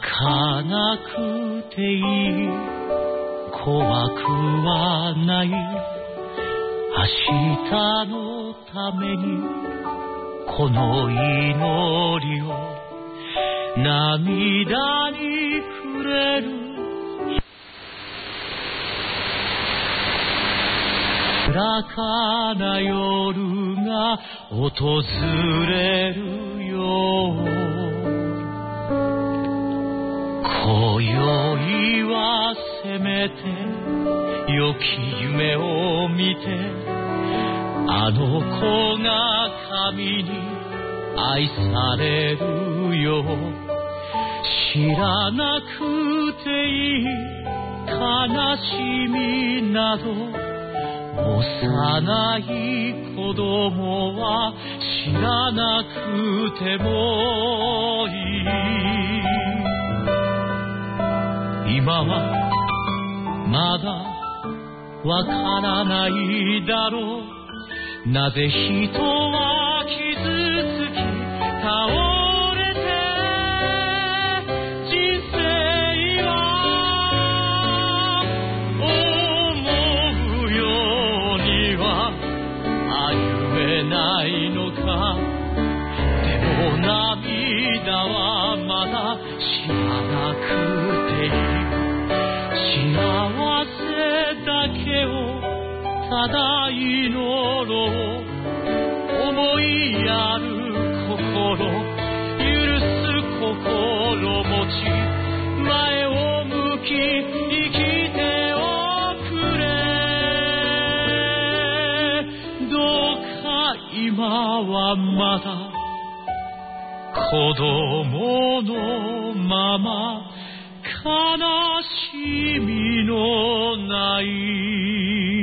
かなくていい、怖くはない、明日のためにこの祈りを涙にくれる。暗かな夜が訪れるよ、今宵はせめて良き夢を見て、あの子が神に愛されるよ。知らなくていい悲しみなど、幼い子供は知らなくてもいい。今はまだわからないだろう、なぜ人は傷つき倒れて、人生は思うようには歩めないのか。でも涙はまだ知らなくていい。幸せだけをただ祈ろう。思いやる心、許す心持ち、前を向き生きておくれ。どうか今はまだ子供のまま、悲しみのない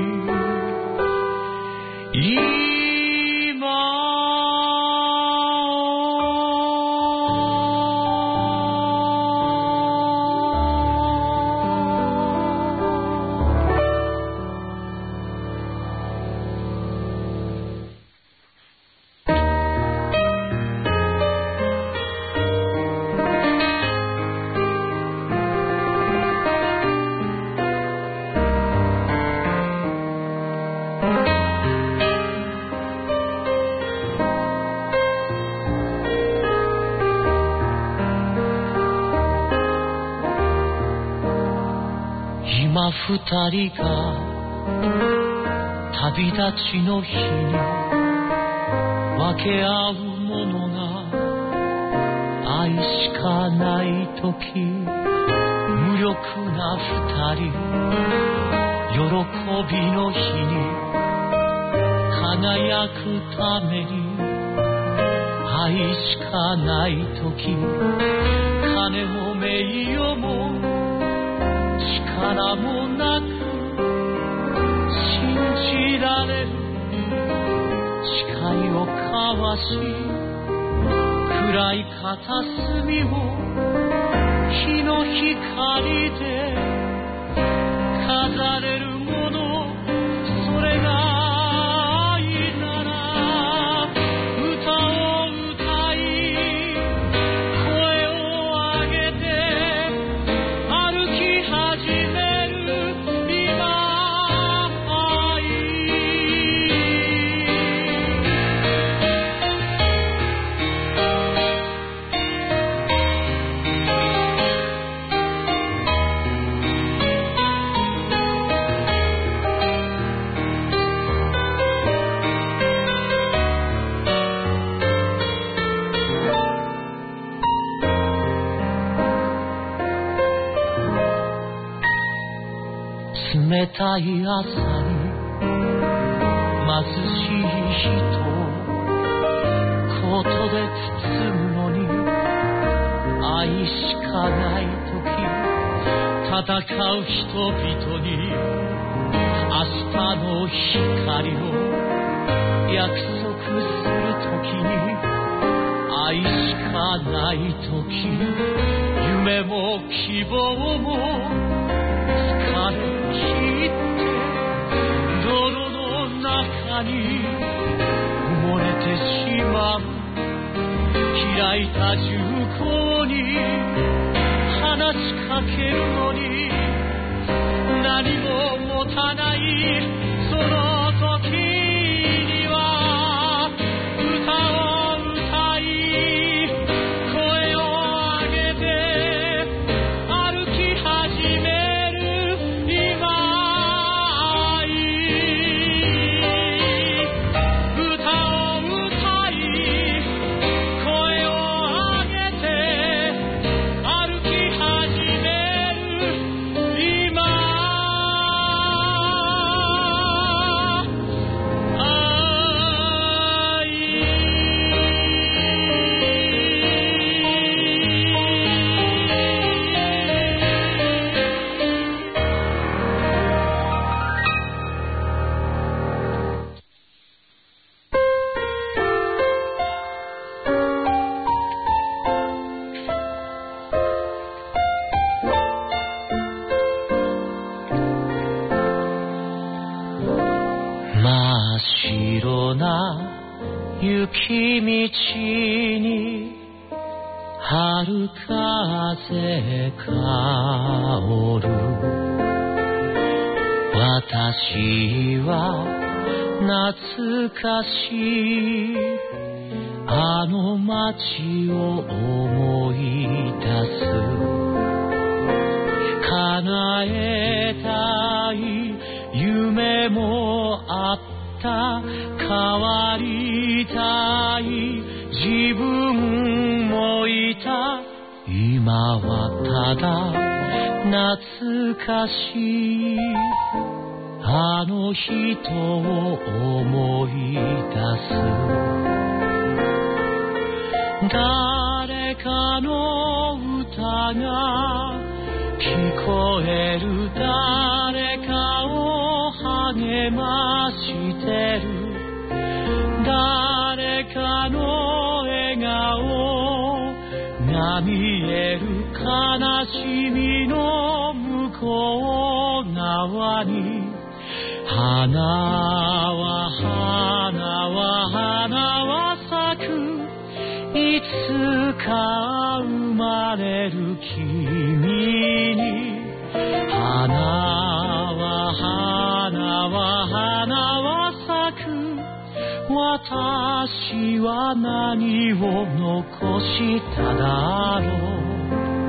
二人が旅立ちの日に分け合うものが愛しかないとき、無力な二人、喜びの日に輝くために愛しかないとき、金も名誉も力もなく信じられる、誓いを交わし暗い片隅を日の光で飾れるもの、それが愛なら歌を歌い声を上げて歩き始める今愛。冷たい朝に貧しい人をコートで包むのに愛しかないとき、戦う人々に明日の光を約束するときに、愛しかないとき夢も希望も疲れ切って泥の中に埋もれてしまう。開いた銃口にちかけるのに何も持たないその時には歌を歌い声を上げて歩き始める今い歌を歌い声を上げて歩き始める今真っ白な雪道に春風香る私は懐かしいあの街を思い出す叶えたい夢もあった変わりたい自分もいた今はただ懐かしいあの人を思い出す誰かの歌が聞こえる誰かを励ましてる誰かの笑顔が見える悲しみの向こう側に花は咲くいつか生まれる君に花は咲く私は何を残しただろう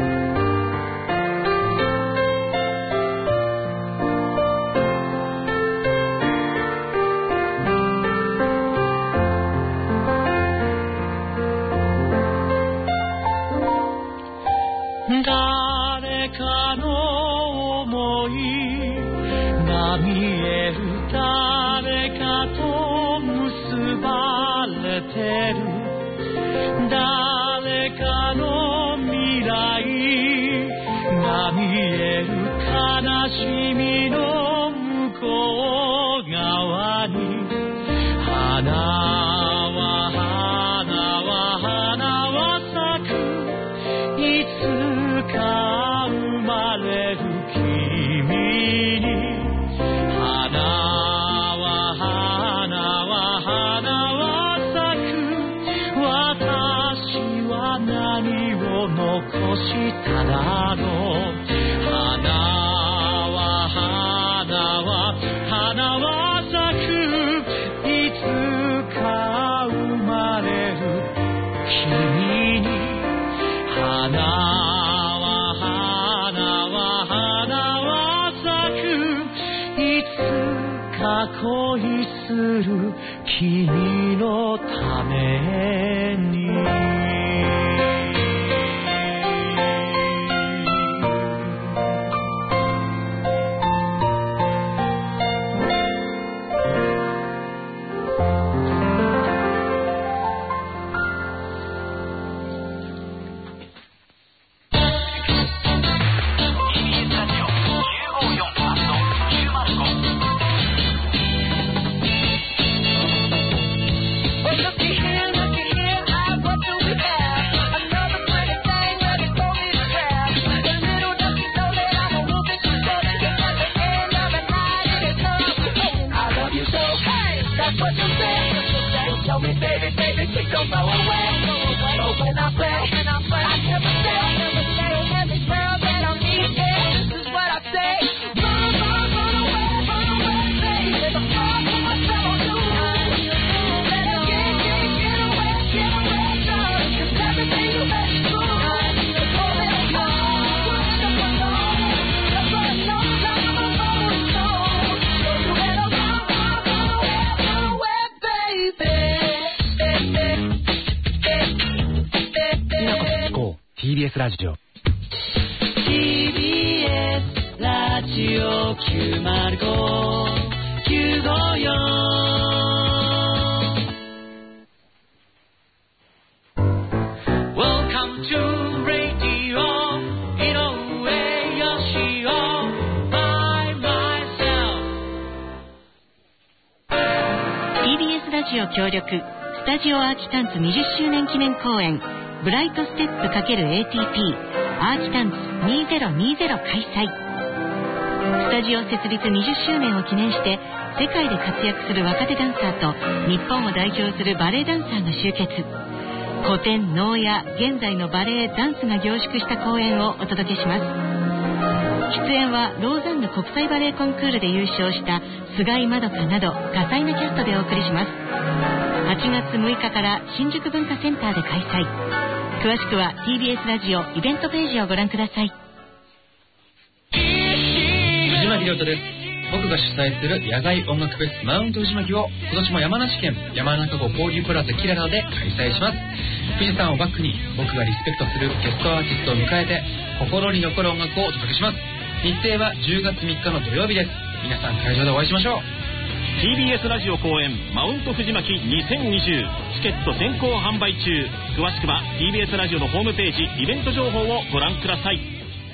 誰かの想いが見える誰かと結ばれてる誰かの未来が見える悲しみの向こう側に花は咲くいつか生まれる君に花は咲く私は何を残しただろう花は咲くいつか生まれる君に花は咲くいつか恋する君のためにWhen I play, I never say, every world that ラジオ TBS ラジオ905-954Welcome to Radio Inoue Yoshio by myself TBS ラジオ協力スタジオアーキタンツ20周年記念公演ブライトステップ ×ATP アーキタンツ2020開催。スタジオ設立20周年を記念して世界で活躍する若手ダンサーと日本を代表するバレエダンサーが集結。古典、能や現在のバレエ、ダンスが凝縮した公演をお届けします。出演はローザンヌ国際バレエコンクールで優勝した菅井まどかなど多彩なキャストでお送りします。8月6日から新宿文化センターで開催。詳しくは TBS ラジオイベントページをご覧ください。 藤巻亮太です。僕が主催する野外音楽フェスマウント藤巻を今年も山梨県山中湖交流プラザキララで開催します。富士山をバックに僕がリスペクトするゲストアーティストを迎えて心に残る音楽をお届けします。日程は10月3日の土曜日です。皆さん会場でお会いしましょう。 TBS ラジオ公演マウント藤巻2020チケット先行販売中。詳しくは TBS ラジオのホームページイベント情報をご覧ください。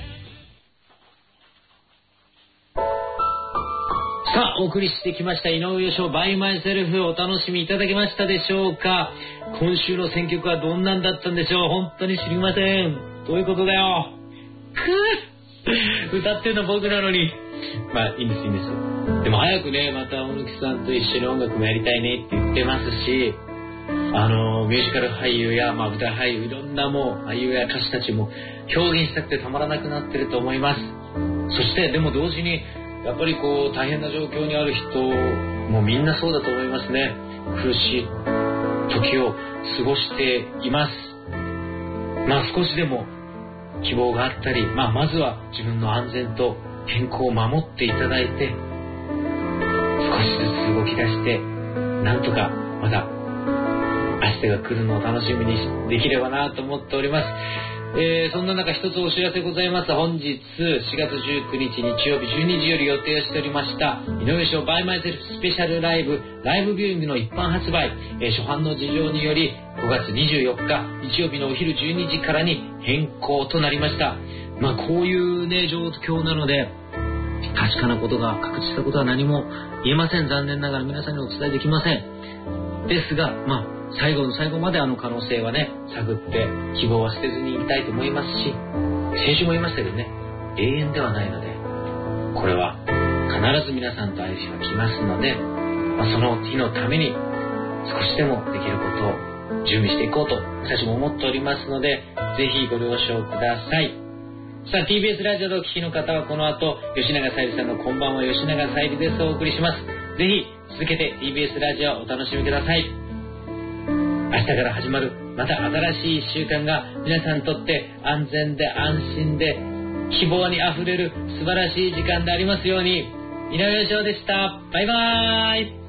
さあ、お送りしてきました井上芳雄バイマイセルフ、お楽しみいただけましたでしょうか。今週の選曲はどんなんだったんでしょう。本当に知りません。どういうことだよ。歌ってんの僕なのに。まあいいんですいいんです。でも早くね、また大貫さんと一緒に音楽もやりたいねって言ってますし、ミュージカル俳優や、舞台俳優、いろんなもう俳優や歌手たちも表現したくてたまらなくなってると思います。そしてでも同時にやっぱりこう大変な状況にある人もみんなそうだと思いますね。苦しい時を過ごしています。少しでも希望があったり、まずは自分の安全と健康を守っていただいて、少しずつ動き出してなんとかまた明日が来るのを楽しみにできればなと思っております。そんな中一つお知らせございます。本日4月19日日曜日12時より予定しておりました井上芳雄バイマイセルフスペシャルライブビューイングの一般発売、初版の事情により5月24日日曜日のお昼12時からに変更となりました。こういうね状況なので確かなことが確実なことは何も言えません。残念ながら皆さんにお伝えできません。ですが最後の最後まで可能性はね探って希望は捨てずにいきたいと思いますし、先週も言いましたけどね、永遠ではないのでこれは必ず皆さんと会える日が来ますので、その日のために少しでもできることを準備していこうと私も思っておりますので、ぜひご了承ください。さあ TBS ラジオでお聞きの方はこの後吉永小百合さんのこんばんは吉永小百合ですをお送りします。ぜひ続けて TBS ラジオをお楽しみください。明日から始まるまた新しい1週間が皆さんにとって安全で安心で希望にあふれる素晴らしい時間でありますように。井上芳雄でした。バイバーイ。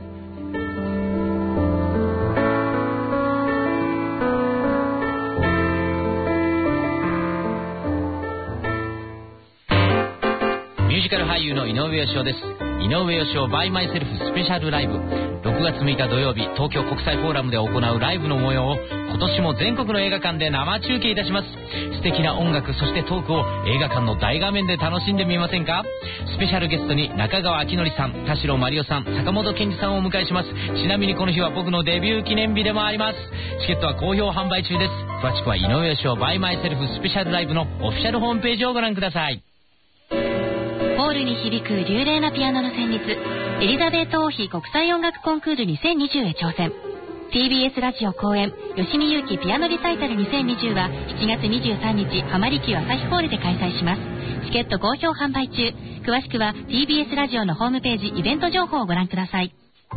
ミュージカル俳優の井上芳雄です。井上芳雄バイマイセルフスペシャルライブ、6月6日土曜日東京国際フォーラムで行うライブの模様を今年も全国の映画館で生中継いたします。素敵な音楽そしてトークを映画館の大画面で楽しんでみませんか。スペシャルゲストに中川明典さん、田代真理夫さん、坂本健二さんをお迎えします。ちなみにこの日は僕のデビュー記念日でもあります。チケットは好評販売中です。詳しくは井上芳雄バイマイセルフスペシャルライブのオフィシャルホームページをご覧ください。 ホールに響く流麗なピアノの旋律、エリザベート王妃国際音楽コンクール2020へ挑戦。 TBS ラジオ公演吉見優希ピアノリサイタル2020は7月23日浜離宮朝日ホールで開催します。チケット好評販売中。詳しくは TBS ラジオのホームページイベント情報をご覧ください。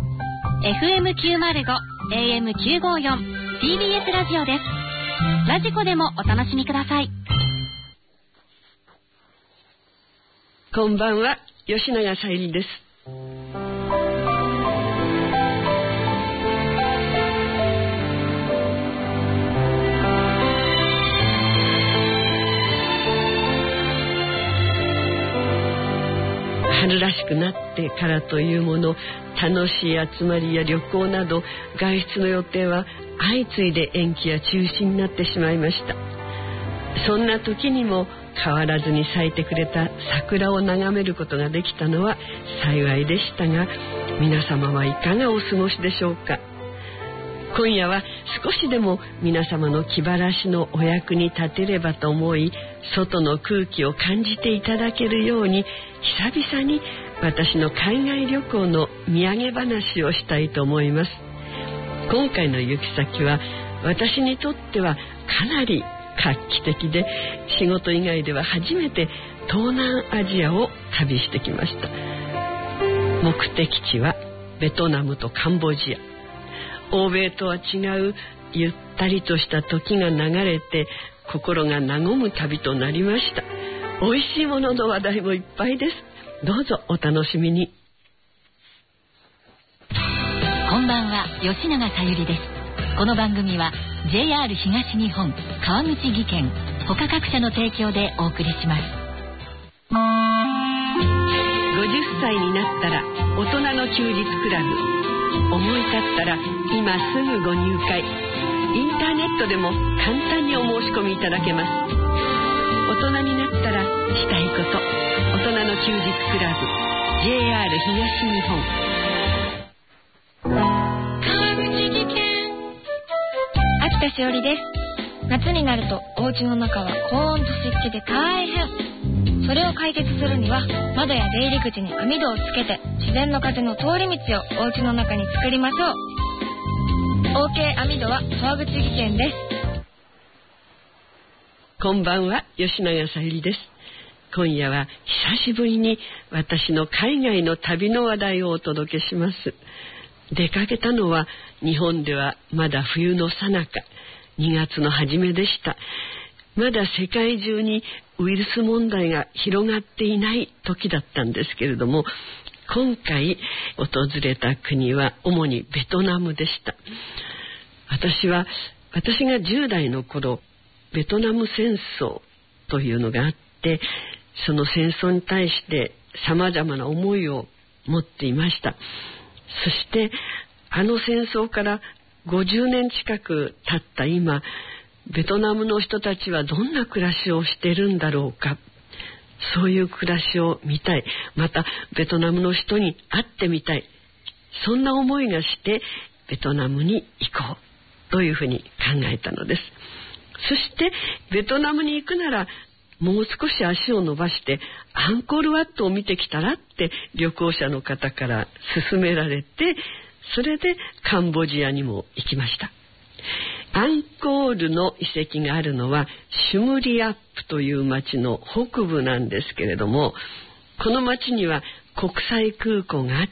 FM905 AM954 TBS ラジオです。ラジコでもお楽しみください。 こんばんは、吉永小百合です。 春らしくなってからというもの、楽しい集まりや旅行など外出の予定は相次いで延期や中止になってしまいました。そんな時にも変わらずに咲いてくれた桜を眺めることができたのは幸いでしたが、皆様はいかがお過ごしでしょうか。今夜は少しでも皆様の気晴らしのお役に立てればと思い、外の空気を感じていただけるように、久々に私の海外旅行の土産話をしたいと思います。今回の行き先は私にとってはかなり画期的で、仕事以外では初めて東南アジアを旅してきました。目的地はベトナムとカンボジア。欧米とは違うゆったりとした時が流れて、心が和む旅となりました。美味しいものの話題もいっぱいです。どうぞお楽しみに。 こんばんは、吉永小百合です。この番組は JR 東日本川口技研他各社の提供でお送りします。 50歳になったら大人の休日クラブ、思い立ったら今すぐご入会。インターネットでも簡単にお申し込みいただけます。大人になったらしたいこと、大人の休日クラブ JR 東日本。 秋田しおりです。夏になるとお家の中は高温と湿気で大変。それを解決するには窓や出入り口に網戸をつけて、自然の風の通り道をお家の中に作りましょう。 OK 網戸は川口技研です。 こんばんは、吉永小百合です。今夜は久しぶりに私の海外の旅の話題をお届けします。出かけたのは日本ではまだ冬の最中、2月の初めでした。まだ世界中にウイルス問題が広がっていない時だったんですけれども、今回訪れた国は主にベトナムでした。私が10代の頃、ベトナム戦争というのがあって、その戦争に対して様々な思いを持っていました。そしてあの戦争から50年近く経った今、ベトナムの人たちはどんな暮らしをしているんだろうか。そういう暮らしを見たい。またベトナムの人に会ってみたい。そんな思いがしてベトナムに行こうというふうに考えたのです。そしてベトナムに行くならもう少し足を伸ばしてアンコールワットを見てきたらって旅行者の方から勧められて、それでカンボジアにも行きました。アンコールの遺跡があるのはシュムリアップという町の北部なんですけれども、この町には国際空港があって、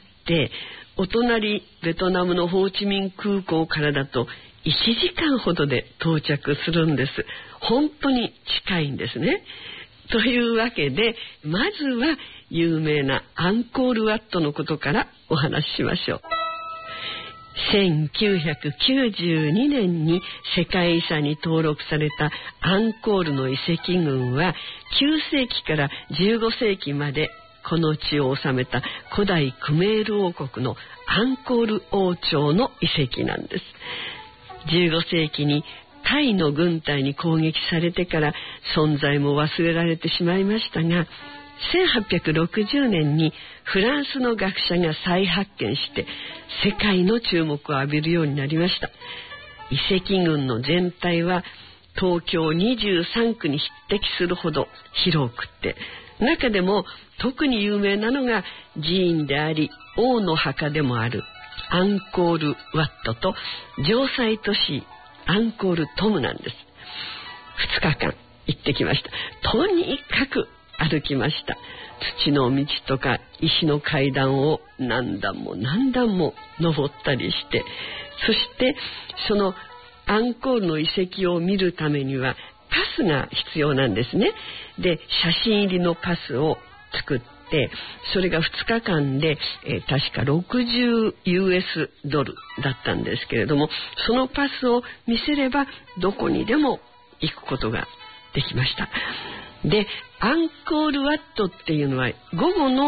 お隣ベトナムのホーチミン空港からだと1時間ほどで到着するんです。本当に近いんですね。というわけで、まずは有名なアンコールワットのことからお話ししましょう。1992年に世界遺産に登録されたアンコールの遺跡群は、9世紀から15世紀までこの地を治めた古代クメール王国のアンコール王朝の遺跡なんです。15世紀にタイの軍隊に攻撃されてから存在も忘れられてしまいましたが、1860年にフランスの学者が再発見して世界の注目を浴びるようになりました。遺跡群の全体は東京23区に匹敵するほど広くて、中でも特に有名なのが寺院であり王の墓でもあるアンコールワットと城塞都市アンコールトムなんです。2日間行ってきました。とにかく歩きました。土の道とか石の階段を何段も何段も登ったりして、そしてそのアンコールの遺跡を見るためにはパスが必要なんですね。で、写真入りのパスを作って、それが2日間で、確か60 US ドルだったんですけれども、そのパスを見せればどこにでも行くことができました。で、アンコールワットっていうのは午後の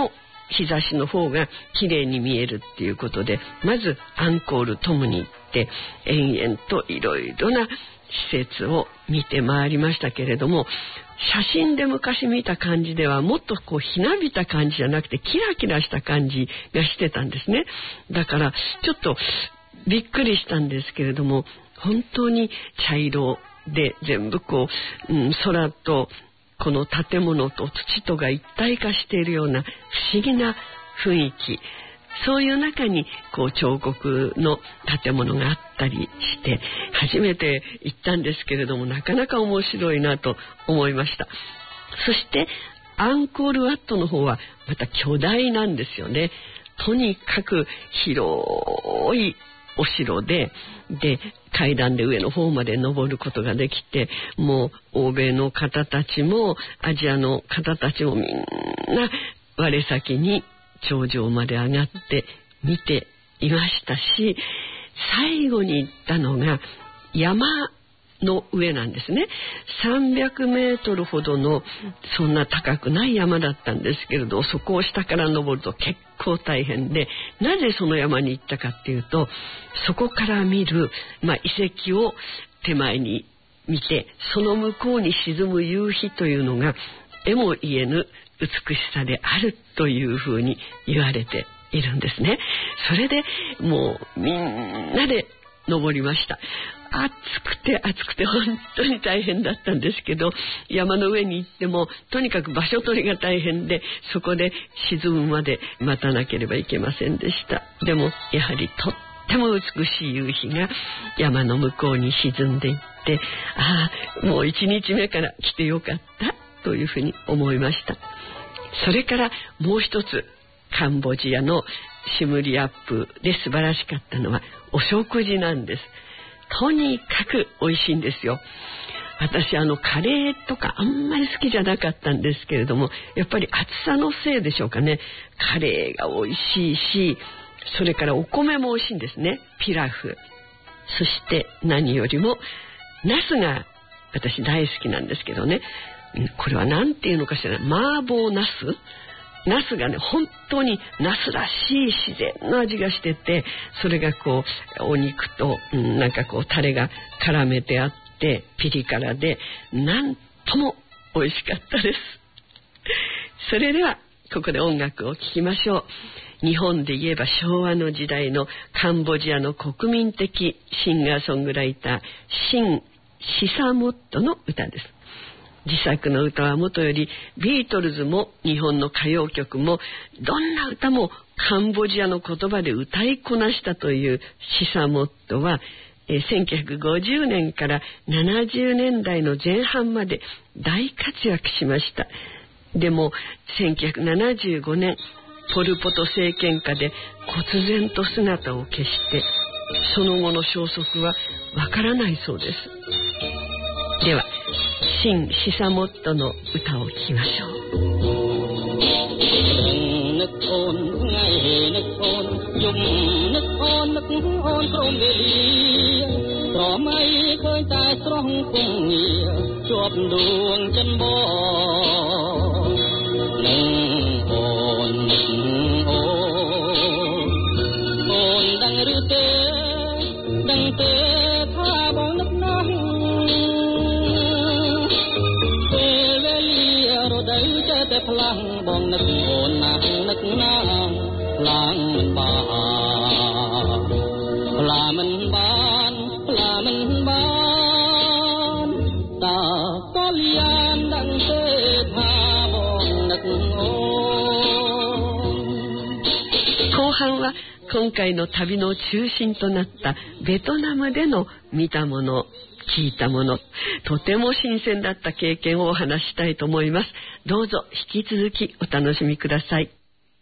日差しの方が綺麗に見えるっていうことで、まずアンコールトムに行って延々といろいろな施設を見て回りましたけれども、写真で昔見た感じではもっとこうひなびた感じじゃなくてキラキラした感じがしてたんですね。だからちょっとびっくりしたんですけれども、本当に茶色で全部こう、空とこの建物と土とが一体化しているような不思議な雰囲気、そういう中にこう彫刻の建物があったりして初めて行ったんですけれども、なかなか面白いなと思いました。そしてアンコールワットの方はまた巨大なんですよね。とにかく広いお城で階段で上の方まで登ることができて、もう欧米の方たちもアジアの方たちもみんな我先に頂上まで上がって見ていましたし、最後に行ったのが山の上なんですね。300メートルほどのそんな高くない山だったんですけれど、そこを下から登ると結構大変で、なぜその山に行ったかっていうと、そこから見る、遺跡を手前に見て、その向こうに沈む夕日というのが絵も言えぬ美しさであるというふうに言われているんですね。それでもうみんなで登りました。暑くて本当に大変だったんですけど、山の上に行ってもとにかく場所取りが大変で、そこで沈むまで待たなければいけませんでした。でもやはりとっても美しい夕日が山の向こうに沈んでいって、もう1日目から来てよかったというふうに思いました。それからもう一つ、カンボジアのシムリアップで素晴らしかったのはお食事なんです。とにかく美味しいんですよ。私カレーとかあんまり好きじゃなかったんですけれども、やっぱり暑さのせいでしょうかね、カレーが美味しいし、それからお米も美味しいんですね。ピラフ、そして何よりもナスが私大好きなんですけどね、これは何ていうのかしら、麻婆ナス、ナスがね本当にナスらしい自然な味がしてて、それがこうお肉と、なんかこうタレが絡めてあってピリ辛でなんとも美味しかったです。それではここで音楽を聴きましょう。日本で言えば昭和の時代のカンボジアの国民的シンガーソングライターシン・シサモットの歌です。自作の歌はもとよりビートルズも日本の歌謡曲もどんな歌もカンボジアの言葉で歌いこなしたというシサモットは、1950年から70年代の前半まで大活躍しました。でも1975年ポル・ポト政権下で忽然と姿を消して、その後の消息はわからないそうです。ではシン・シサモットの歌を聴きましょう。នឹកអូនថ្ងៃនឹកអូនយំនឹកអូននឹកអូនព្រមវេលាព្រមអីឃើញតែស្រស់គង់ងារជាប់ដួងចិនបងនឹងអូននឹកអូនដឹងឬទេដឹងទេថាបងនឹកណាស់តែផ្លាំងបងនឹកអូនណាស់នឹកណាស់ផ្លាំងមិនបានផ្លាមិនបានផ្លាមិនបានតើក៏លៀនដឹងទេថាបងនឹកអូន。後半は今回の旅の中心となったベトナムでの見たもの聞いたもの、とても新鮮だった経験をお話したいと思います。どうぞ引き続きお楽しみください。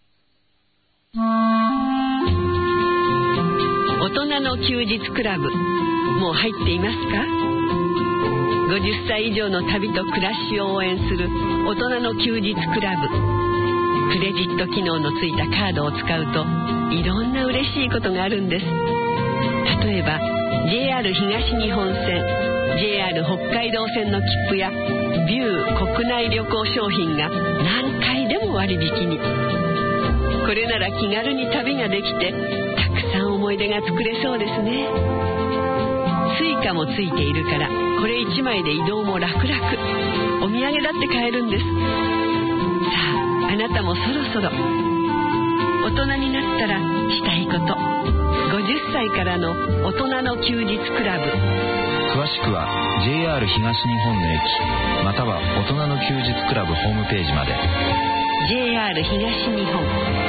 大人の休日クラブ、もう入っていますか？50歳以上の旅と暮らしを応援する大人の休日クラブ。クレジット機能のついたカードを使うといろんな嬉しいことがあるんです。例えばJR 東日本線、JR 北海道線の切符やビュー国内旅行商品が何回でも割引に。 これなら気軽に旅ができて、たくさん思い出が作れそうですね。スイカもついているから、これ1枚で移動も楽々。お土産だって買えるんです。さあ、あなたもそろそろ大人になったらしたいこと、50歳からの大人の休日クラブ。 詳しくは JR 東日本の駅または大人の休日クラブホームページまで。 JR 東日本。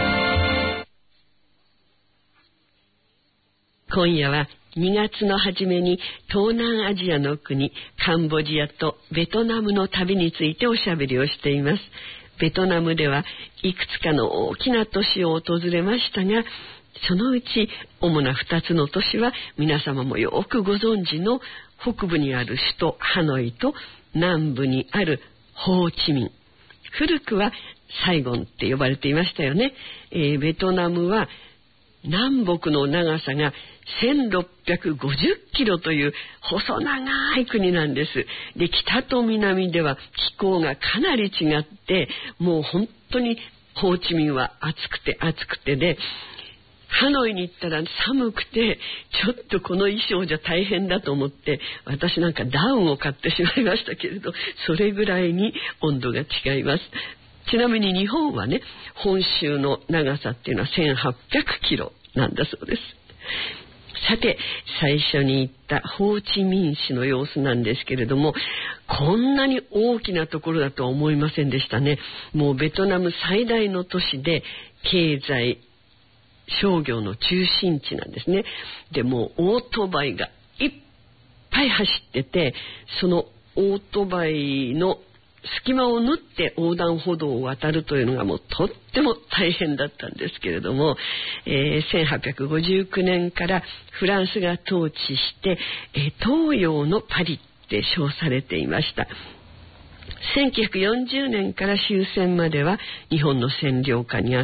今夜は2月の初めに東南アジアの国カンボジアとベトナムの旅についておしゃべりをしています。ベトナムではいくつかの大きな都市を訪れましたが、そのうち主な2つの都市は皆様もよくご存知の北部にある首都ハノイと南部にあるホーチミン、古くはサイゴンって呼ばれていましたよね。ベトナムは南北の長さが1650キロという細長い国なんです。で、北と南では気候がかなり違って、もう本当にホーチミンは暑くてで、ハノイに行ったら寒くて、ちょっとこの衣装じゃ大変だと思って、私なんかダウンを買ってしまいましたけれど、それぐらいに温度が違います。ちなみに日本はね、本州の長さっていうのは1800キロなんだそうです。さて、最初に言ったホーチミン市の様子なんですけれども、こんなに大きなところだとは思いませんでしたね。もうベトナム最大の都市で、経済商業の中心地なんですね。でもオートバイがいっぱい走ってて、そのオートバイの隙間を縫って横断歩道を渡るというのがもうとっても大変だったんですけれども、1859年からフランスが統治して、東洋のパリって称されていました。1940年から終戦までは日本の占領下にあって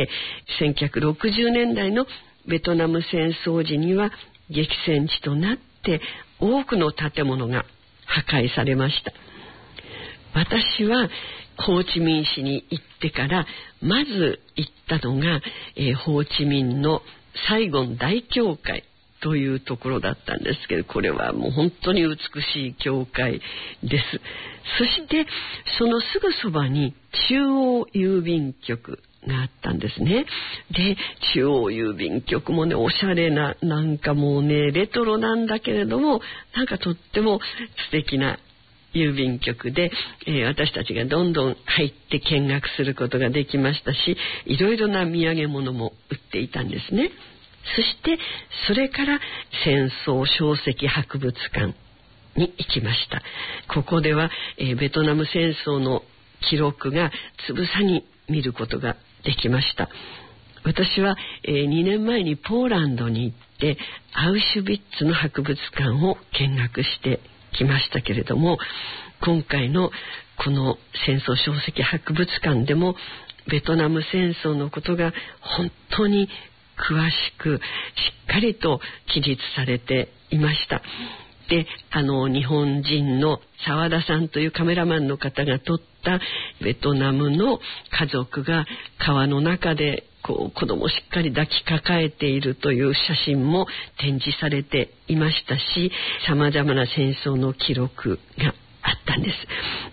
、1960年代のベトナム戦争時には激戦地となって多くの建物が破壊されました。私はホーチミン市に行ってからまず行ったのが、ホーチミンのサイゴン大教会というところだったんですけど、これはもう本当に美しい教会です。そしてそのすぐそばに中央郵便局があったんですね。で、中央郵便局もね、おしゃれな、なんかもうね、レトロなんだけれども、なんかとっても素敵な郵便局で、私たちがどんどん入って見学することができましたし、いろいろな土産物も売っていたんですね。そしてそれから戦争小石博物館に行きました。ここでは、ベトナム戦争の記録がつぶさに見ることができました。私は、2年前にポーランドに行ってアウシュビッツの博物館を見学してきましたけれども、今回のこの戦争小石博物館でもベトナム戦争のことが本当に詳しくしっかりと記述されていました。で、日本人の澤田さんというカメラマンの方が撮ったベトナムの家族が川の中で子供をしっかり抱きかかえているという写真も展示されていましたし、様々な戦争の記録があったんです。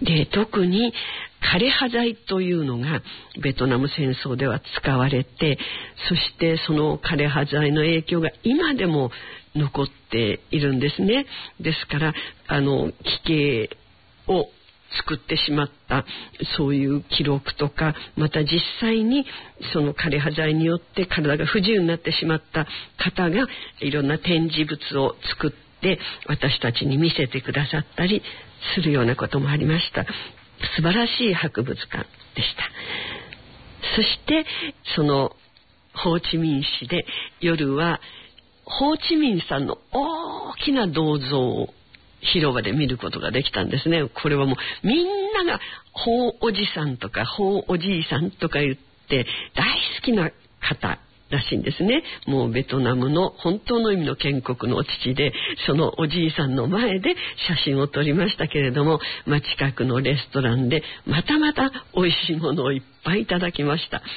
で、特に枯葉剤というのがベトナム戦争では使われて、そしてその枯葉剤の影響が今でも残っているんですね。ですから奇形を作ってしまったそういう記録とか、また実際にその枯葉剤によって体が不自由になってしまった方がいろんな展示物を作って私たちに見せてくださったりするようなこともありました。素晴らしい博物館でした。そしてそのホーチミン市で夜はホーチミンさんの大きな銅像を広場で見ることができたんですね。これはもうみんながホーおじさんとかホーおじいさんとか言って大好きな方らしいんですね。もうベトナムの本当の意味の建国の父で、そのおじいさんの前で写真を撮りましたけれども、近くのレストランでまたまた美味しいものをいっぱいいただきました。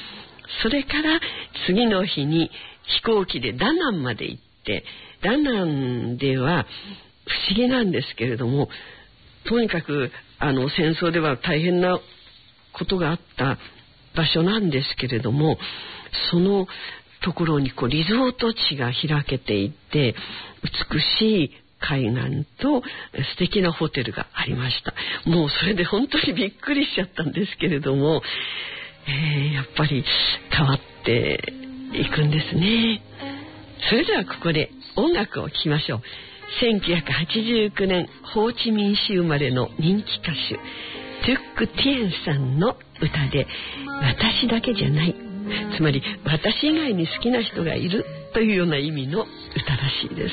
それから次の日に飛行機でダナンまで行って、ダナンでは不思議なんですけれども、とにかく戦争では大変なことがあった場所なんですけれども、そのところにリゾート地が開けていて、美しい海岸と素敵なホテルがありました。もうそれで本当にびっくりしちゃったんですけれども、やっぱり変わっていくんですね。それではここで音楽を聴きましょう。1989年ホーチミン市生まれの人気歌手トゥック・ティエンさんの歌で、私だけじゃない、つまり私以外に好きな人がいるというような意味の歌らしいです。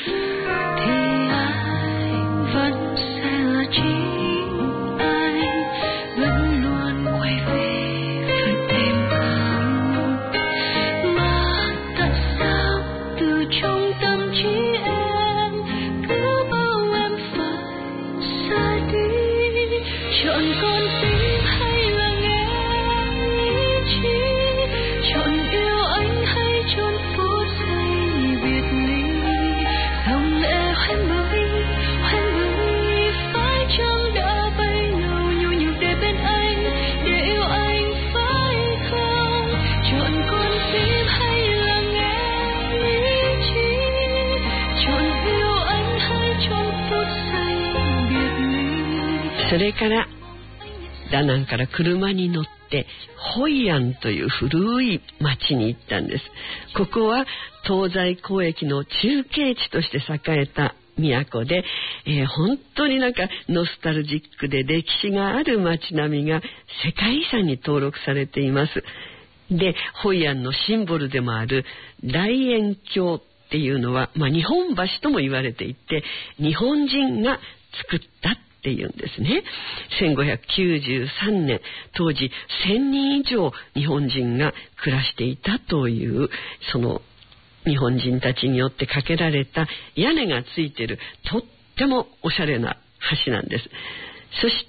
それからダナンから車に乗ってホイアンという古い町に行ったんです。ここは東西交易の中継地として栄えた都で、本当にノスタルジックで歴史がある町並みが世界遺産に登録されています。で、ホイアンのシンボルでもある大円橋っていうのは、日本橋とも言われていて、日本人が作ったっていうんですね。1593年、当時1000人以上日本人が暮らしていたという、その日本人たちによって架けられた屋根がついているとってもおしゃれな橋なんです。そして、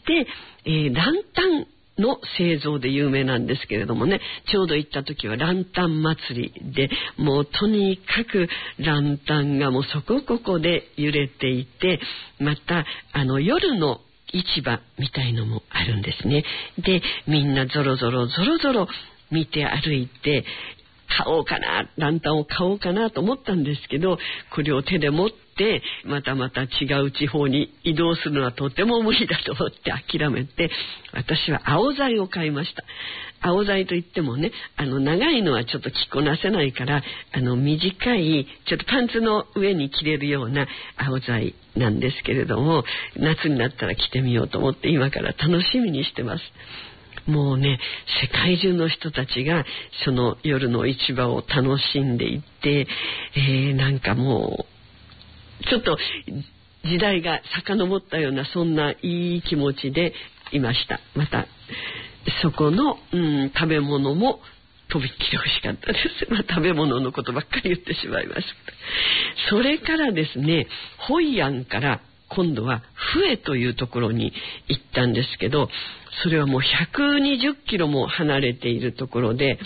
ランタンの製造で有名なんですけれどもね、ちょうど行った時はランタン祭りで、もうとにかくランタンがもうそこここで揺れていて、また夜の市場みたいのもあるんですね。で、みんなゾロゾロ見て歩いて、買おうかな、ランタンを買おうかなと思ったんですけど、これを手で持ってまた違う地方に移動するのはとても無理だと思って諦めて、私は青材を買いました。青材といってもね、長いのはちょっと着こなせないから、短いちょっとパンツの上に着れるような青材なんですけれども、夏になったら着てみようと思って今から楽しみにしてます。もうね、世界中の人たちがその夜の市場を楽しんでいて、もうちょっと時代が遡ったような、そんないい気持ちでいました。またそこの、食べ物もとびっきり美味しかったです。食べ物のことばっかり言ってしまいました。それからですね、ホイアンから今度はフエというところに行ったんですけど、それはもう120キロも離れているところで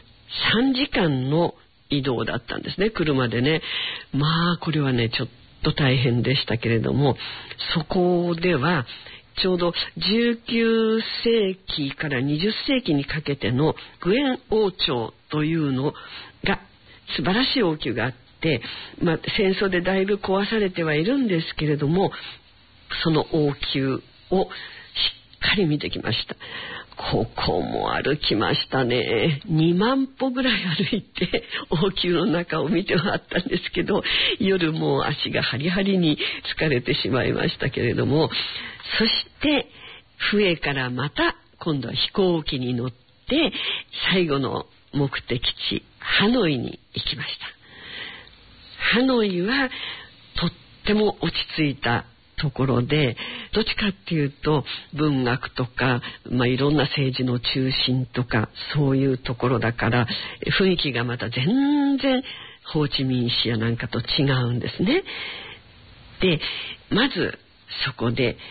3時間の移動だったんですね、車でね。これはねちょっと大変でしたけれども、そこではちょうど19世紀から20世紀にかけてのグエン王朝というのが素晴らしい王宮があって、戦争でだいぶ壊されてはいるんですけれども、その王宮をしっかり見てきました。ここも歩きましたね。2万歩ぐらい歩いて王宮の中を見て回ったんですけど、夜もう足がハリハリに疲れてしまいましたけれども、そしてフエからまた今度は飛行機に乗って最後の目的地ハノイに行きました。ハノイはとっても落ち着いたところで、どっちかっていうと文学とか、いろんな政治の中心とかそういうところだから、雰囲気がまた全然ホーチミン市やなんかと違うんですね。で、まずそこで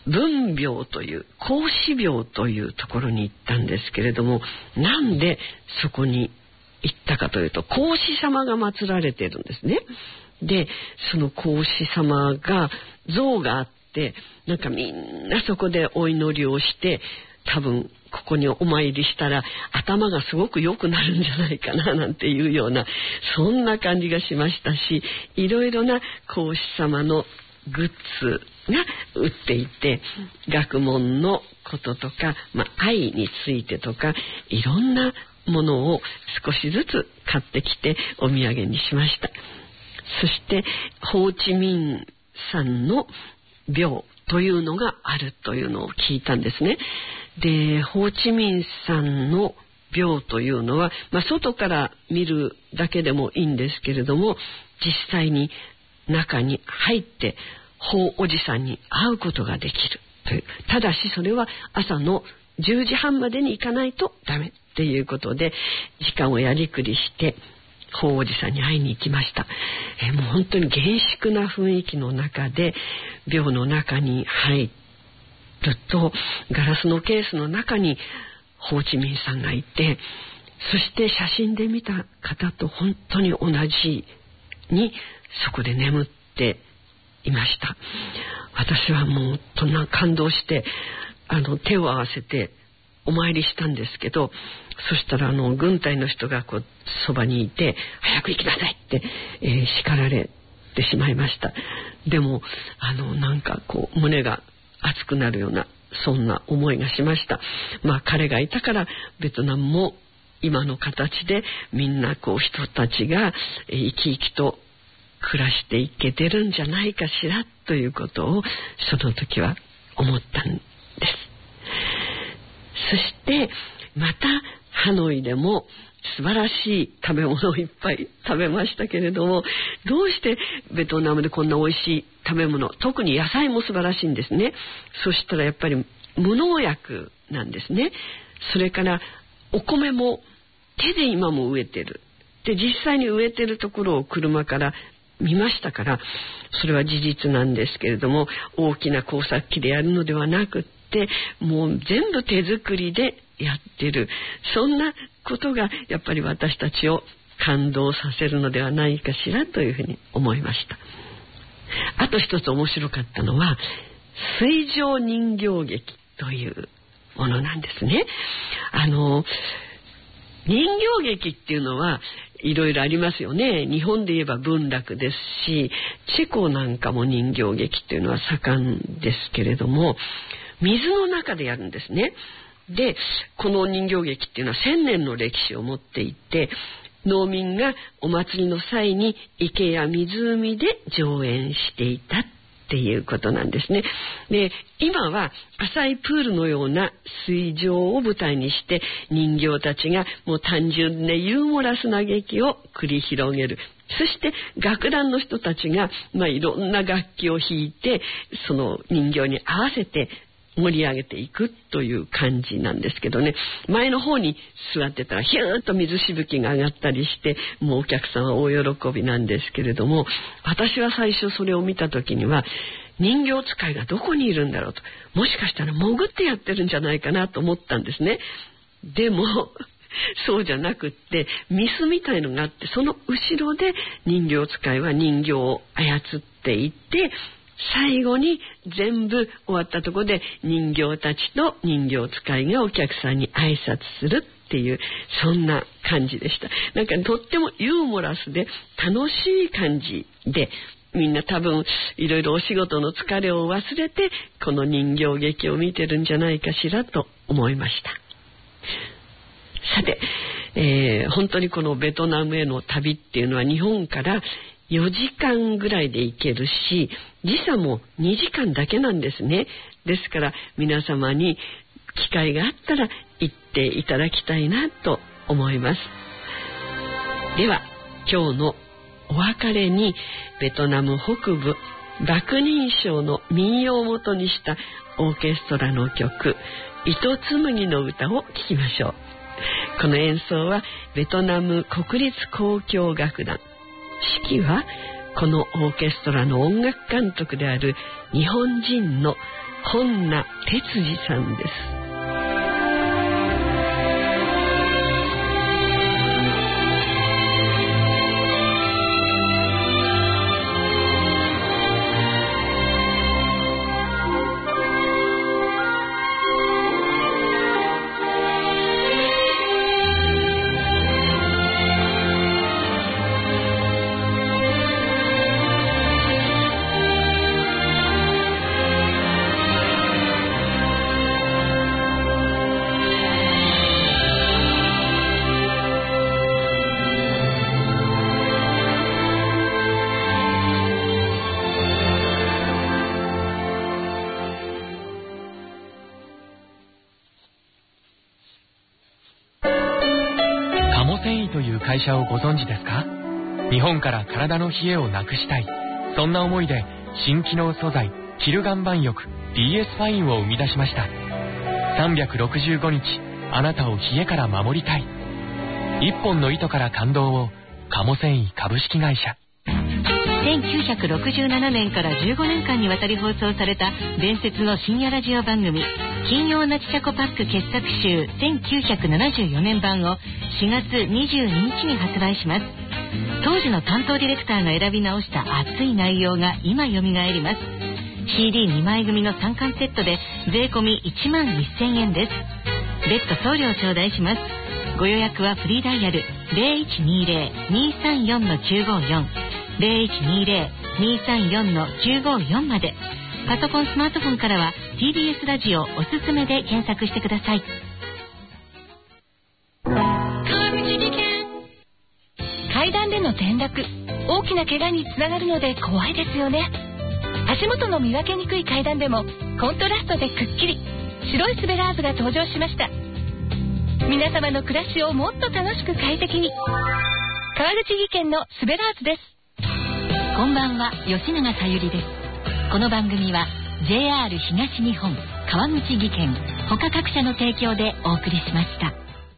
文廟という孔子廟というところに行ったんですけれども、なんでそこに行ったかというと、孔子様が祀られているんですね。でその孔子様が像があって、なんかみんなそこでお祈りをして、多分ここにお参りしたら頭がすごく良くなるんじゃないかななんていうような、そんな感じがしましたし、いろいろな孔子様のグッズが売っていて、学問のこととか、愛についてとか、いろんなものを少しずつ買ってきてお土産にしました。そしてホーチミン山の廟というのがあるというのを聞いたんですね。でホーチミン山の廟というのは、外から見るだけでもいいんですけれども、実際に中に入って法おじさんに会うことができるという。ただしそれは朝の10時半までに行かないとダメっていうことで、時間をやりくりして法おじさんに会いに行きました。もう本当に厳粛な雰囲気の中で、廟の中に入るとガラスのケースの中にホーチミンさんがいて、そして写真で見た方と本当に同じにそこで眠っていました。私はもう感動して手を合わせてお参りしたんですけど、そしたら軍隊の人がそばにいて、早く行きなさいって、叱られてしまいました。でもなんか胸が熱くなるような、そんな思いがしました。彼がいたからベトナムも今の形でみんな人たちが生き生きと暮らしていけてるんじゃないかしらということをその時は思ったんです。そしてまたハノイでも素晴らしい食べ物をいっぱい食べましたけれども、どうしてベトナムでこんな美味しい食べ物、特に野菜も素晴らしいんですね。そしたらやっぱり無農薬なんですね。それからお米も手で今も植えてる。で実際に植えてるところを車から見ましたから、それは事実なんですけれども、大きな工作機でやるのではなくって、もう全部手作りでやってる。そんなことがやっぱり私たちを感動させるのではないかしらというふうに思いました。あと一つ面白かったのは水上人形劇というものなんですね。人形劇っていうのはいろいろありますよね。日本で言えば文楽ですし、チェコなんかも人形劇っていうのは盛んですけれども、水の中でやるんですね。でこの人形劇っていうのは1000年の歴史を持っていて、農民がお祭りの際に池や湖で上演していたっていうことなんですね。で今は浅いプールのような水上を舞台にして、人形たちがもう単純でユーモラスな劇を繰り広げる。そして楽団の人たちが、いろんな楽器を弾いて、その人形に合わせて盛り上げていくという感じなんですけどね。前の方に座ってたらヒューッと水しぶきが上がったりして、もうお客さんは大喜びなんですけれども、私は最初それを見た時には、人形使いがどこにいるんだろうと、もしかしたら潜ってやってるんじゃないかなと思ったんですね。でもそうじゃなくって、ミスみたいのがあって、その後ろで人形使いは人形を操っていって、最後に全部終わったところで人形たちと人形使いがお客さんに挨拶するっていう、そんな感じでした。なんかとってもユーモラスで楽しい感じで、みんな多分いろいろお仕事の疲れを忘れてこの人形劇を見てるんじゃないかしらと思いました。さて、本当にこのベトナムへの旅っていうのは日本から4時間ぐらいで行けるし、時差も2時間だけなんですね。ですから皆様に機会があったら行っていただきたいなと思います。では今日のお別れに、ベトナム北部バクニン省の民謡をもとにしたオーケストラの曲、糸紡の歌を聴きましょう。この演奏はベトナム国立交響楽団、指揮はこのオーケストラの音楽監督である日本人の本名哲司さんです。 会社をご存知ですか？日本から体の冷えをなくしたい、そんな思いで新機能素材キル岩盤浴 DS ファインを生み出しました。365日あなたを冷えから守りたい。一本の糸から感動を、鴨繊維株式会社。 1967年から15年間にわたり放送された伝説の深夜ラジオ番組金曜ナチチャコパック傑作集1974年版を4月22日に発売します。当時の担当ディレクターが選び直した熱い内容が今よみがえります。 CD2 枚組の3巻セットで税込み11000円です。別途送料頂戴します。ご予約はフリーダイヤル 0120-234-954 0120-234-954 まで。パソコンスマートフォンからは TBS ラジオおすすめで検索してください。 階段での転落、大きな怪我につながるので怖いですよね。足元の見分けにくい階段でもコントラストでくっきり白いスベラーズが登場しました。皆様の暮らしをもっと楽しく快適に、川口技研のスベラーズです。 こんばんは、吉永小百合です。この番組は JR 東日本、川口技研他各社の提供でお送りしました。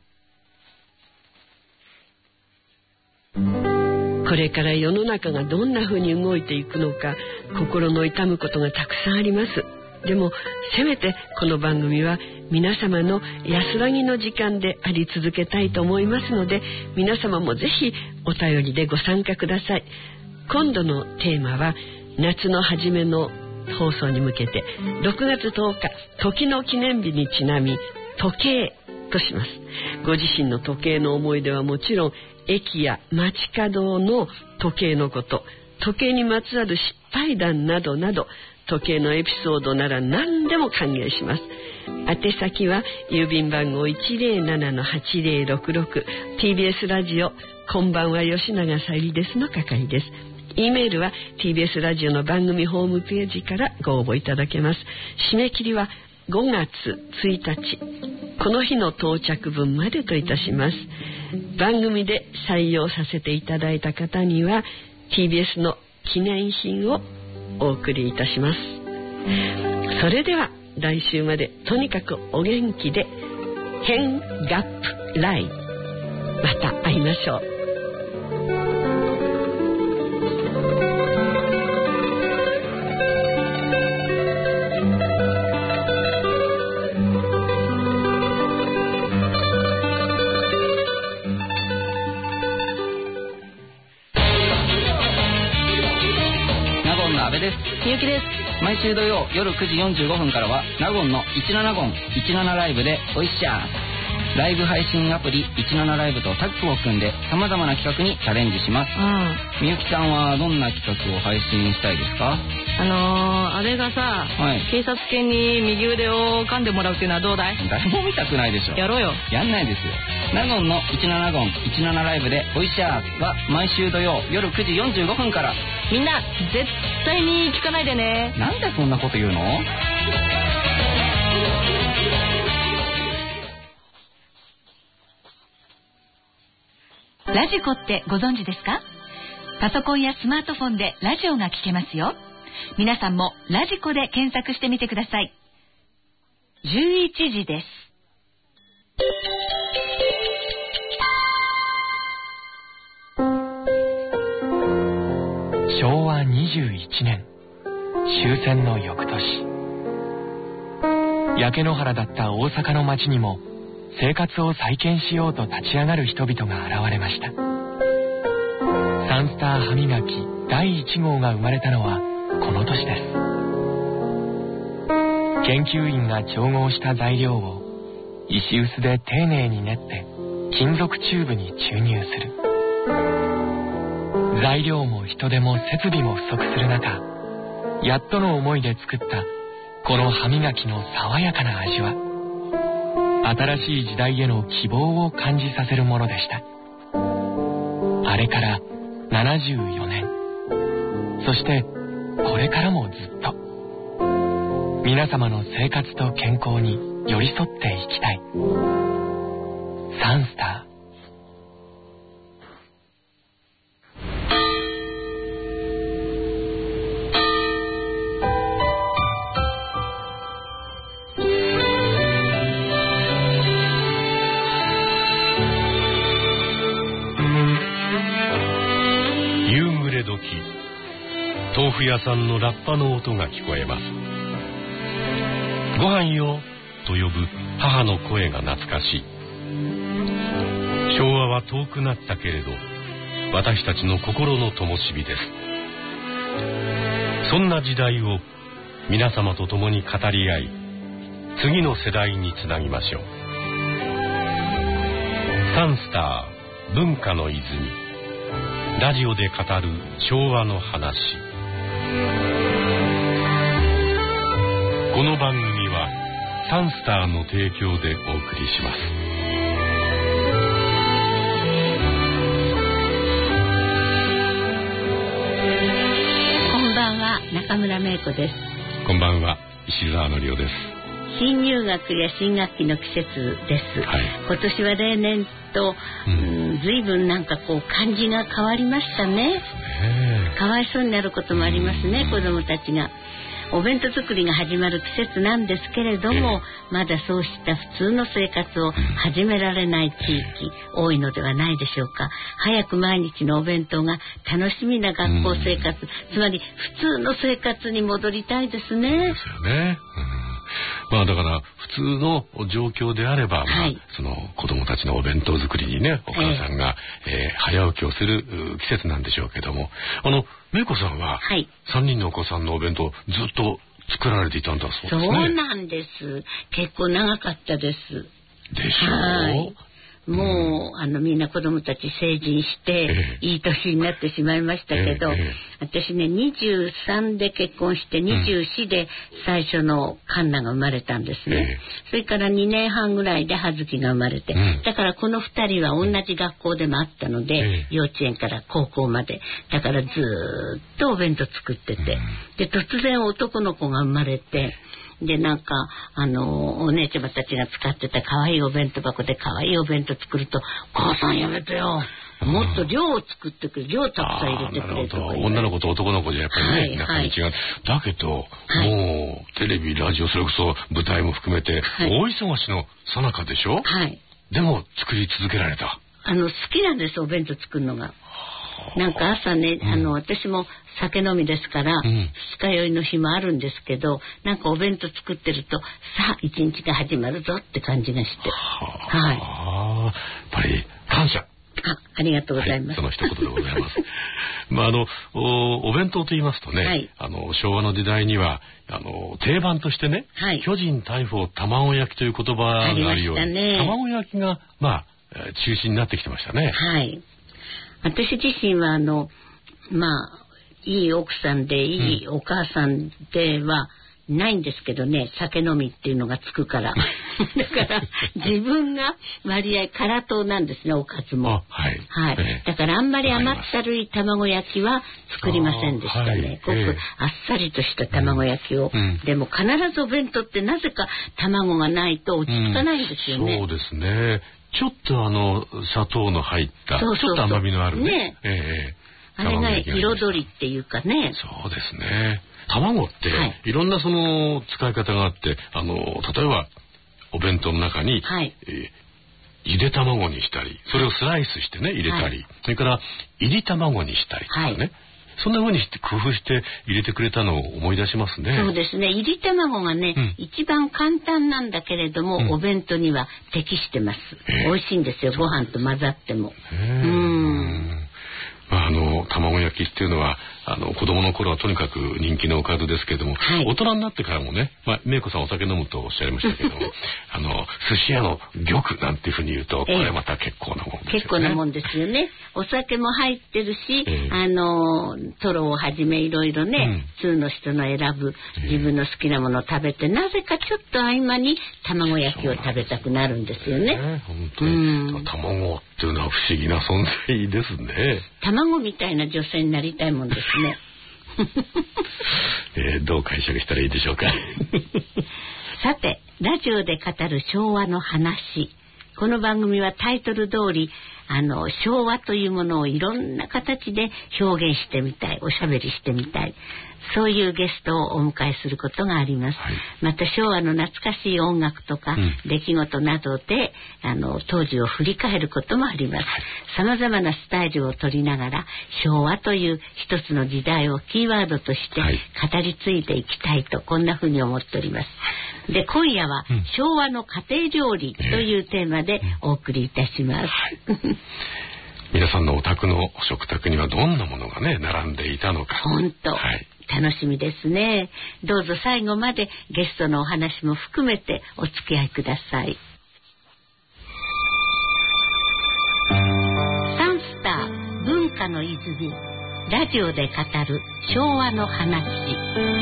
これから世の中がどんな風に動いていくのか、心の痛むことがたくさんあります。でもせめてこの番組は皆様の安らぎの時間であり続けたいと思いますので、皆様もぜひお便りでご参加ください。今度のテーマは夏の初めの放送に向けて6月10日時の記念日にちなみ時計とします。ご自身の時計の思い出はもちろん、駅や街角の時計のこと、時計にまつわる失敗談などなど、時計のエピソードなら何でも歓迎します。宛先は郵便番号 107-8066 TBS ラジオこんばんは吉永小百合ですの係です。E メールは TBS ラジオの番組ホームページからご応募いただけます。締め切りは5月1日、この日の到着分までといたします。番組で採用させていただいた方には TBS の記念品をお送りいたします。それでは来週までとにかくお元気で、ヘンガップライ、また会いましょう。 みゆきです。毎週土曜夜9時45分からは納言の17ライブでおいしゃー。ライブ配信アプリ17ライブとタッグを組んで様々な企画にチャレンジします。みゆきさんはどんな企画を配信したいですか？ あれがさ、警察犬に右腕を噛んでもらうっていうのはどうだい？ 誰も見たくないでしょ。 やろうよ。 やんないですよ。納言の17ライブでおいしゃーは毎週土曜夜9時45分から。 みんな絶対に聞かないでね。 なんでそんなこと言うの？ ラジコってご存知ですか？パソコンやスマートフォンでラジオが聞けますよ。皆さんもラジコで検索してみてください。11時です。 昭 21年終戦の翌年、焼け野原だった大阪の街にも生活を再建しようと立ち上がる人々が現れました。サンスター歯磨き第1号が生まれたのはこの年です。研究員が調合した材料を石臼で丁寧に練って金属チューブに注入する。材料も人手も設備も不足する中、やっとの思いで作ったこの歯磨きの爽やかな味は、新しい時代への希望を感じさせるものでした。あれから74年、そしてこれからもずっと皆様の生活と健康に寄り添っていきたい。サンスター。 豆腐屋さんのラッパの音が聞こえます。ご飯よと呼ぶ母の声が懐かしい。昭和は遠くなったけれど、私たちの心の灯火です。そんな時代を皆様と共に語り合い、次の世代につなぎましょう。サンスター文化の泉、ラジオで語る昭和の話。この番組はサンスターの提供でお送りします。 こんばんは、中村芽衣子です。 こんばんは、石澤典夫です。 新入学や新学期の季節です、はい、今年は例年と、随分なんかこう感じが変わりましたね。かわいそうになることもありますね、子どもたちが。お弁当作りが始まる季節なんですけれども、まだそうした普通の生活を始められない地域多いのではないでしょうか。早く毎日のお弁当が楽しみな学校生活、つまり普通の生活に戻りたいですね。 ですよね。まあだから普通の状況であれば、はい、その子供たちのお弁当作りにね、お母さんが、早起きをする季節なんでしょうけども、芽衣子さんは、はい、3人のお子さんのお弁当ずっと作られていたんだそうですね。 そうなんです。結構長かったです。 でしょう。はい、 もうみんな子供たち成人して、いい年になってしまいましたけど、私ね23で結婚して24で最初のカンナが生まれたんですね。それから2年半ぐらいで葉月が生まれて、だからこの2人は同じ学校でもあったので、幼稚園から高校までだからずっとお弁当作ってて、で突然男の子が生まれて、でなんかお姉ちゃまたちが使ってた可愛いお弁当箱で可愛いお弁当作ると、母さんやめてよ、もっと量を作ってくれ、量たくさん入れてくれとか。 女の子と男の子じゃやっぱりね、中に違う。だけど、もうテレビラジオそれこそ舞台も含めて、大忙しの最中でしょ。はい。でも作り続けられた。 好きなんです、お弁当作るのが。なんか朝ね、私も酒飲みですから、二日酔いの日もあるんですけど、なんかお弁当作ってると、さあ一日が始まるぞって感じがして、はい。 やっぱり感謝。 ありがとうございます。 その一言でございます。まあお弁当と言いますとね、はい、昭和の時代には定番としてね、はい、巨人大砲卵焼きという言葉があるように、ね、卵焼きがまあ中心になってきてましたね。 はい。私自身はまあいい奥さんでいいお母さんではないんですけどね、酒飲みっていうのがつくからだから自分が割合辛党なんですね、おかずも。はい、はい、だからあんまり甘ったるい卵焼きは作りませんでしたね。ごくあっさりとした卵焼きを、でも必ずお弁当ってなぜか卵がないと落ち着かないんですよね。 そうですね。ちょっと砂糖の入ったちょっと甘みのあるね。 あれが彩りっていうかね。 そうですね。卵って、はい、いろんなその使い方があって、例えばお弁当の中に、はい、ゆで卵にしたり、それをスライスしてね入れたり、はい、それからいり卵にしたりとかね、はい、 そんな風にして工夫して入れてくれたのを思い出しますね。 そうですね。いり卵がね、一番簡単なんだけれども、お弁当には適してます。美味しいんですよ。ご飯と混ざっても。 卵焼きっていうのは子供の頃はとにかく人気のおかずですけども、大人になってからもね、芽子さんお酒飲むとおっしゃいましたけども寿司屋の玉なんていうふうに言うとこれまた結構なもんですよね。 結構なもんですよね。お酒も入ってるし、トロをはじめいろいろね、通の人の選ぶ自分の好きなものを食べて、なぜかちょっと合間に卵焼きを食べたくなるんですよね。 本当に卵っていうのは不思議な存在ですね。 卵みたいな女性になりたいもんですね。 どう解釈したらいいでしょうか。 さて、ラジオで語る昭和の話。この番組はタイトル通り昭和というものをいろんな形で表現してみたい、おしゃべりしてみたい、そういうゲストをお迎えすることがあります。また昭和の懐かしい音楽とか、出来事などで当時を振り返ることもあります。さまざまなスタイルを取りながら昭和という一つの時代をキーワードとして語り継いでいきたいと、こんなふうに思っております。で、今夜は昭和の家庭料理というテーマでお送りいたします。 皆さんのお宅の食卓にはどんなものがね並んでいたのか、 本当、楽しみですね。どうぞ最後までゲストのお話も含めてお付き合いください。サンスター文化の泉、ラジオで語る昭和の話。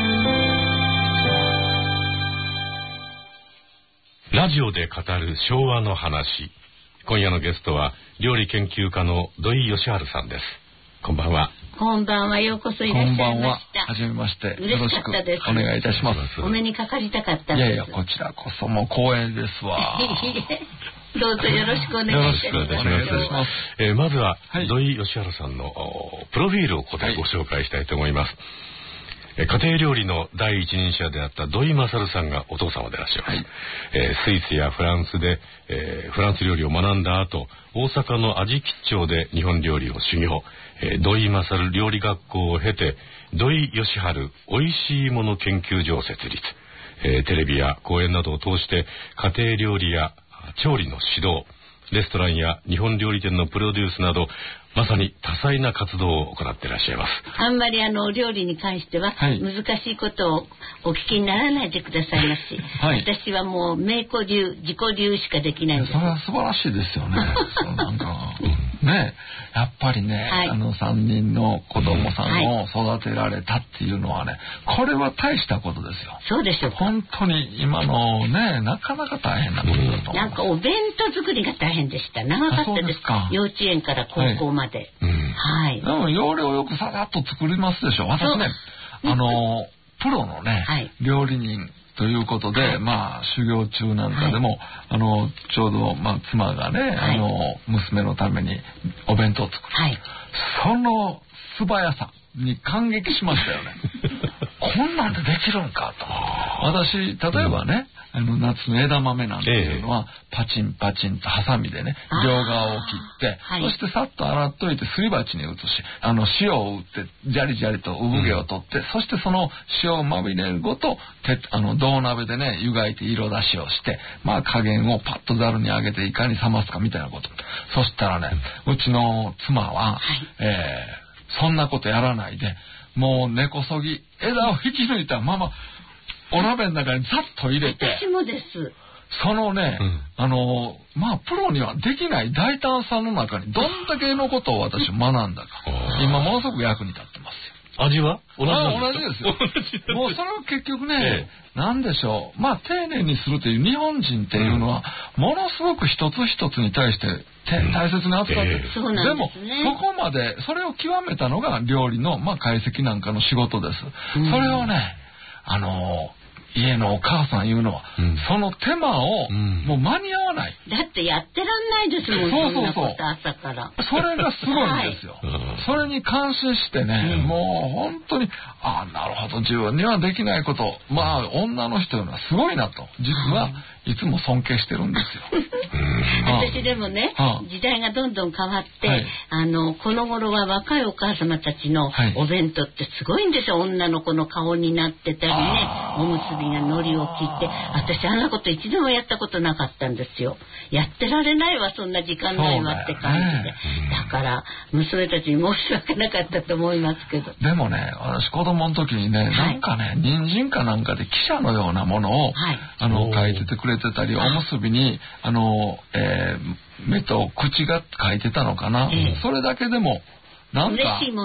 ラジオで語る昭和の話。今夜のゲストは料理研究家の土井善晴さんです。こんばんは。 こんばんは。ようこそいらっしゃいました。こんばんは。 はじめまして。 嬉しかったです。 お願いいたします。 お目にかかりたかったです。 いやいや、こちらこそもう光栄ですわ。 どうぞよろしくお願いいたします。 まずは土井善晴さんのプロフィールをご紹介したいと思います。家庭料理の第一人者であった土井勝さんがお父様でいらっしゃいます。スイスやフランスで、フランス料理を学んだ後、大阪の味吉兆で日本料理を修行、土井勝料理学校を経て土井善晴おいしいもの研究所を設立、テレビや講演などを通して家庭料理や調理の指導、レストランや日本料理店のプロデュースなどまさに多彩な活動を行っていらっしゃいます。 あんまり料理に関しては難しいことをお聞きにならないでくださいますし、私はもう名子流自己流しかできないんです。 それは素晴らしいですよね。なんかね、やっぱりね、3人の子供さんを育てられたっていうのはね、これは大したことですよ。 そうでしょう。 本当に今のね、なかなか大変なことだと思う。 なんかお弁当作りが大変でした。長かったです。幼稚園から高校まで。でも要領よくさらっと作りますでしょ。私ね、プロのね、料理人ということで、修行中なんかでも、ちょうど、妻がね、娘のためにお弁当を作る、その素早さに感激しましたよね。こんなんでできるんかと。私例えばね、夏の枝豆なんていうのは、パチンパチンとハサミでね、両側を切って、そしてさっと洗っといてすり鉢に移し、塩を打ってジャリジャリと産毛を取って、そしてその塩まみれるごと銅鍋でね湯がいて色出しをして、加減をパッとざるに上げていかに冷ますかみたいなこと。そしたらね、うちの妻は、そんなことやらないで、もう根こそぎ枝を引き抜いたままお鍋の中にざっと入れて、 私もです。 そのね、プロにはできない大胆さの中にどんだけのことを私学んだか、今ものすごく役に立ってますよ。 味は同じですよ。もうそれは結局ね、なんでしょう、丁寧にするという日本人っていうのは、ものすごく一つ一つに対して大切に扱ってる。でもそこまでそれを極めたのが料理の解析なんかの仕事です。それをね、 家のお母さんいうのは、その手間をもう間に合わない。 だってやってらんないですもん。そんなこと朝から。 それがすごいんですよ。それに感心してね、もう本当になるほど、自分にはできないこと、女の人はすごいなと実はいつも尊敬してるんですよ。 私でもね、時代がどんどん変わって、この頃は若いお母様たちのお弁当ってすごいんですよ。女の子の顔になってたりね、おむすびが海苔を切って、私あんなこと一度もやったことなかったんですよ。やってられないわ、そんな時間ないわって感じで。だから娘たちに申し訳なかったと思いますけど。 でもね、私子供の時にね、なんかね、人参かなんかで汽車のようなものを書いててくれてたり、おむすびに目と口が書いてたのかな、それだけでもなんか